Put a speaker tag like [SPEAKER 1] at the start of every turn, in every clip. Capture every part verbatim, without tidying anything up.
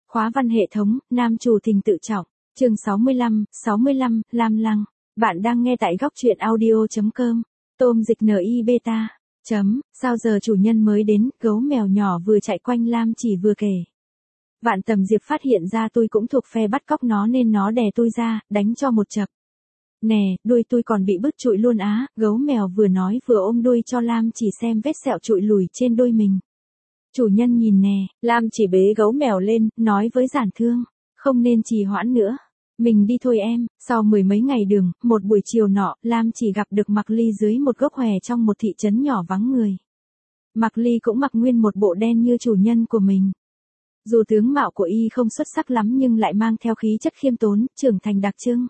[SPEAKER 1] Khóa văn hệ thống, nam chủ Thình tự trọng. Chương sáu mươi lăm, sáu mươi lăm, Lam Lăng. Bạn đang nghe tại góc truyện audio chấm com. Tôm dịch en i beta. Chấm, sao giờ chủ nhân mới đến, gấu mèo nhỏ vừa chạy quanh Lam Chỉ vừa kể. Vạn Tầm Diệp phát hiện ra tôi cũng thuộc phe bắt cóc nó nên nó đè tôi ra, đánh cho một chập. Nè, đuôi tôi còn bị bứt trụi luôn á, gấu mèo vừa nói vừa ôm đuôi cho Lam Chỉ xem vết sẹo trụi lùi trên đuôi mình. Chủ nhân nhìn nè, Lam Chỉ bế gấu mèo lên, nói với Giản Thương, không nên trì hoãn nữa. Mình đi thôi em. Sau mười mấy ngày đường, một buổi chiều nọ, Lam Chỉ gặp được Mạc Ly dưới một gốc hòe trong một thị trấn nhỏ vắng người. Mạc Ly cũng mặc nguyên một bộ đen như chủ nhân của mình. Dù tướng mạo của y không xuất sắc lắm nhưng lại mang theo khí chất khiêm tốn, trưởng thành đặc trưng.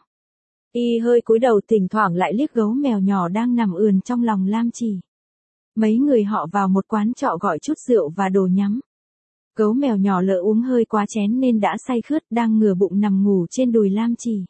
[SPEAKER 1] Y hơi cúi đầu thỉnh thoảng lại liếc gấu mèo nhỏ đang nằm ườn trong lòng Lam Chỉ. Mấy người họ vào một quán trọ gọi chút rượu và đồ nhắm. Gấu mèo nhỏ lỡ uống hơi quá chén nên đã say khướt, đang ngửa bụng nằm ngủ trên đùi Lam Chỉ.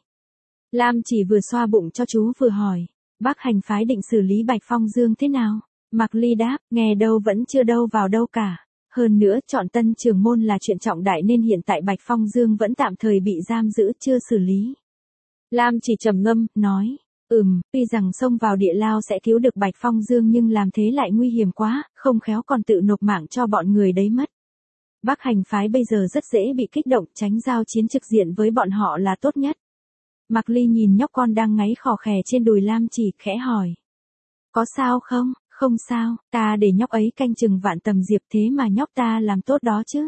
[SPEAKER 1] Lam Chỉ vừa xoa bụng cho chú vừa hỏi, bác hành phái định xử lý Bạch Phong Dương thế nào? Mạc Ly đáp, nghe đâu vẫn chưa đâu vào đâu cả. Hơn nữa, chọn tân trưởng môn là chuyện trọng đại nên hiện tại Bạch Phong Dương vẫn tạm thời bị giam giữ chưa xử lý. Lam Chỉ trầm ngâm, nói, ừm, tuy rằng xông vào địa lao sẽ cứu được Bạch Phong Dương nhưng làm thế lại nguy hiểm quá, không khéo còn tự nộp mạng cho bọn người đấy mất. Bác hành phái bây giờ rất dễ bị kích động, tránh giao chiến trực diện với bọn họ là tốt nhất. Mạc Ly nhìn nhóc con đang ngáy khò khè trên đùi Lam Chỉ, khẽ hỏi. Có sao không? Không sao, ta để nhóc ấy canh chừng Vạn Tầm Diệp thế mà nhóc ta làm tốt đó chứ.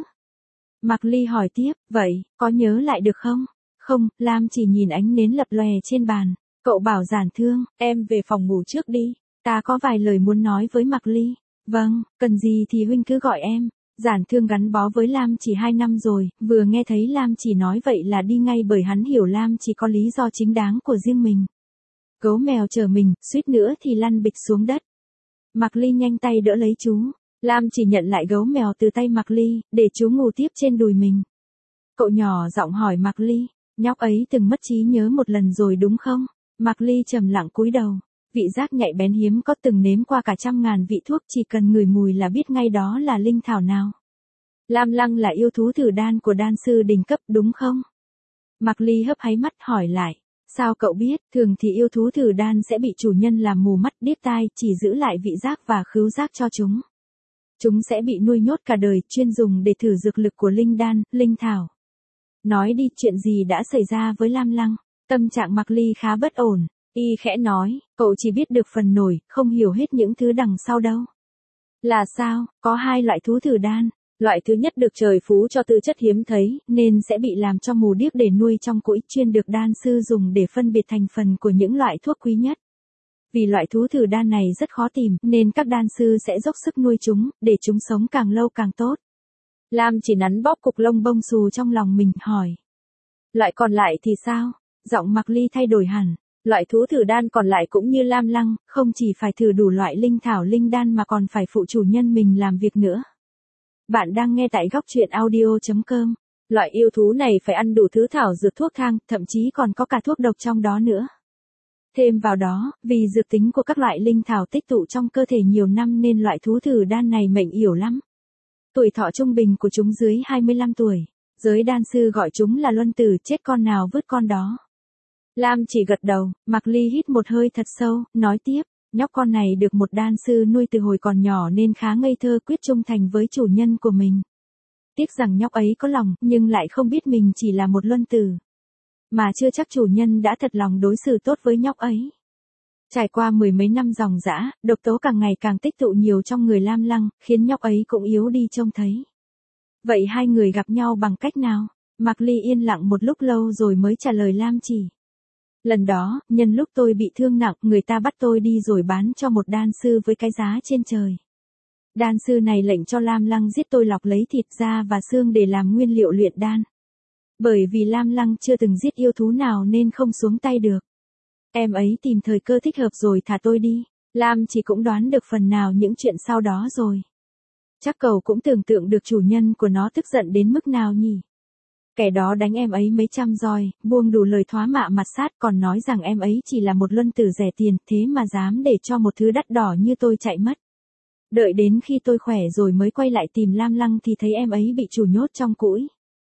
[SPEAKER 1] Mạc Ly hỏi tiếp, vậy, có nhớ lại được không? Không, Lam Chỉ nhìn ánh nến lập lòe trên bàn. Cậu bảo Giản Thương, em về phòng ngủ trước đi, ta có vài lời muốn nói với Mạc Ly. Vâng, cần gì thì huynh cứ gọi em. Giản Thương gắn bó với Lam Chỉ hai năm rồi, vừa nghe thấy Lam Chỉ nói vậy là đi ngay bởi hắn hiểu Lam Chỉ có lý do chính đáng của riêng mình. Gấu mèo chờ mình, suýt nữa thì lăn bịch xuống đất. Mạc Ly nhanh tay đỡ lấy chú. Lam Chỉ nhận lại gấu mèo từ tay Mạc Ly, để chú ngủ tiếp trên đùi mình. Cậu nhỏ giọng hỏi Mạc Ly, nhóc ấy từng mất trí nhớ một lần rồi đúng không? Mạc Ly trầm lặng cúi đầu. Vị giác nhạy bén hiếm có từng nếm qua cả trăm ngàn vị thuốc, chỉ cần ngửi mùi là biết ngay đó là linh thảo nào. Lam Lăng là yêu thú thử đan của đan sư đỉnh cấp đúng không? Mạc Ly hấp háy mắt hỏi lại. Sao cậu biết? Thường thì yêu thú thử đan sẽ bị chủ nhân làm mù mắt điếc tai, chỉ giữ lại vị giác và khứu giác cho chúng. Chúng sẽ bị nuôi nhốt cả đời, chuyên dùng để thử dược lực của linh đan, linh thảo. Nói đi, chuyện gì đã xảy ra với Lam Lăng? Tâm trạng Mạc Ly khá bất ổn. Y khẽ nói, cậu chỉ biết được phần nổi, không hiểu hết những thứ đằng sau đâu. Là sao? Có hai loại thú thử đan. Loại thứ nhất được trời phú cho tư chất hiếm thấy, nên sẽ bị làm cho mù điếc để nuôi trong cũi, chuyên được đan sư dùng để phân biệt thành phần của những loại thuốc quý nhất. Vì loại thú thử đan này rất khó tìm, nên các đan sư sẽ dốc sức nuôi chúng, để chúng sống càng lâu càng tốt. Lam Chỉ nắn bóp cục lông bông xù trong lòng mình, hỏi. Loại còn lại thì sao? Giọng Mạc Ly thay đổi hẳn. Loại thú thử đan còn lại cũng như Lam Lăng, không chỉ phải thử đủ loại linh thảo linh đan mà còn phải phụ chủ nhân mình làm việc nữa. Bạn đang nghe tại góc truyện audio chấm com. Loại yêu thú này phải ăn đủ thứ thảo dược thuốc thang, thậm chí còn có cả thuốc độc trong đó nữa. Thêm vào đó, vì dược tính của các loại linh thảo tích tụ trong cơ thể nhiều năm nên loại thú thử đan này mệnh yểu lắm. Tuổi thọ trung bình của chúng dưới hai mươi lăm tuổi. Giới đan sư gọi chúng là luân tử, chết con nào vứt con đó. Lam Chỉ gật đầu, Mạc Ly hít một hơi thật sâu, nói tiếp, nhóc con này được một đan sư nuôi từ hồi còn nhỏ nên khá ngây thơ, quyết trung thành với chủ nhân của mình. Tiếc rằng nhóc ấy có lòng, nhưng lại không biết mình chỉ là một luân tử. Mà chưa chắc chủ nhân đã thật lòng đối xử tốt với nhóc ấy. Trải qua mười mấy năm dòng dã, độc tố càng ngày càng tích tụ nhiều trong người Lam Lăng, khiến nhóc ấy cũng yếu đi trông thấy. Vậy hai người gặp nhau bằng cách nào? Mạc Ly yên lặng một lúc lâu rồi mới trả lời Lam Chỉ. Lần đó, nhân lúc tôi bị thương nặng, người ta bắt tôi đi rồi bán cho một đan sư với cái giá trên trời. Đan sư này lệnh cho Lam Lăng giết tôi, lọc lấy thịt da và xương để làm nguyên liệu luyện đan. Bởi vì Lam Lăng chưa từng giết yêu thú nào nên không xuống tay được. Em ấy tìm thời cơ thích hợp rồi thả tôi đi. Lam Chỉ cũng đoán được phần nào những chuyện sau đó rồi. Chắc cậu cũng tưởng tượng được chủ nhân của nó tức giận đến mức nào nhỉ? Kẻ đó đánh em ấy mấy trăm roi, buông đủ lời thoá mạ mặt sát, còn nói rằng em ấy chỉ là một luân tử rẻ tiền, thế mà dám để cho một thứ đắt đỏ như tôi chạy mất. Đợi đến khi tôi khỏe rồi mới quay lại tìm Lam Lăng thì thấy em ấy bị chủ nhốt trong cũi.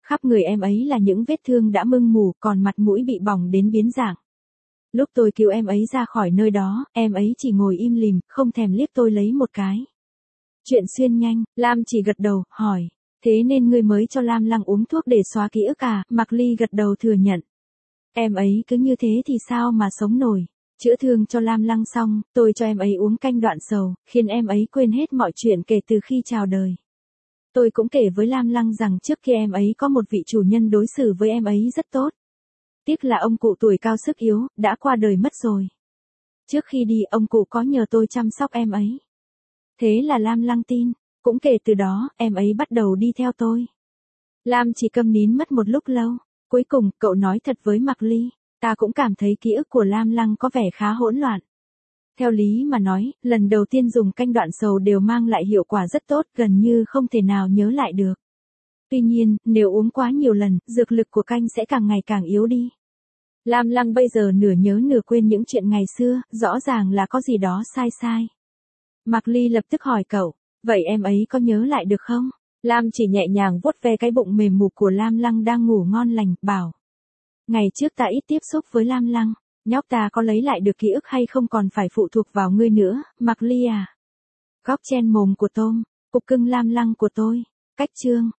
[SPEAKER 1] Khắp người em ấy là những vết thương đã mưng mù, còn mặt mũi bị bỏng đến biến dạng. Lúc tôi cứu em ấy ra khỏi nơi đó, em ấy chỉ ngồi im lìm, không thèm liếc tôi lấy một cái. Chuyện xuyên nhanh, Lam chỉ gật đầu, hỏi. Thế nên ngươi mới cho Lam Lăng uống thuốc để xóa ký ức à? Mạc Ly gật đầu thừa nhận. Em ấy cứ như thế thì sao mà sống nổi. Chữa thương cho Lam Lăng xong, tôi cho em ấy uống canh đoạn sầu, khiến em ấy quên hết mọi chuyện kể từ khi chào đời. Tôi cũng kể với Lam Lăng rằng trước kia em ấy có một vị chủ nhân đối xử với em ấy rất tốt. Tiếc là ông cụ tuổi cao sức yếu, đã qua đời mất rồi. Trước khi đi ông cụ có nhờ tôi chăm sóc em ấy. Thế là Lam Lăng tin, cũng kể từ đó, em ấy bắt đầu đi theo tôi. Lam chỉ câm nín mất một lúc lâu, cuối cùng cậu nói thật với Mạc Ly, ta cũng cảm thấy ký ức của Lam Lăng có vẻ khá hỗn loạn. Theo lý mà nói, lần đầu tiên dùng canh đoạn sầu đều mang lại hiệu quả rất tốt, gần như không thể nào nhớ lại được. Tuy nhiên, nếu uống quá nhiều lần, dược lực của canh sẽ càng ngày càng yếu đi. Lam Lăng bây giờ nửa nhớ nửa quên những chuyện ngày xưa, rõ ràng là có gì đó sai sai. Mạc Ly lập tức hỏi cậu, vậy em ấy có nhớ lại được không? Lam chỉ nhẹ nhàng vuốt ve cái bụng mềm mục của Lam Lăng đang ngủ ngon lành, bảo. Ngày trước ta ít tiếp xúc với Lam Lăng, nhóc ta có lấy lại được ký ức hay không còn phải phụ thuộc vào ngươi nữa, Mạc Ly à. Góc chen mồm của tôm, cục cưng Lam Lăng của tôi, cách chương.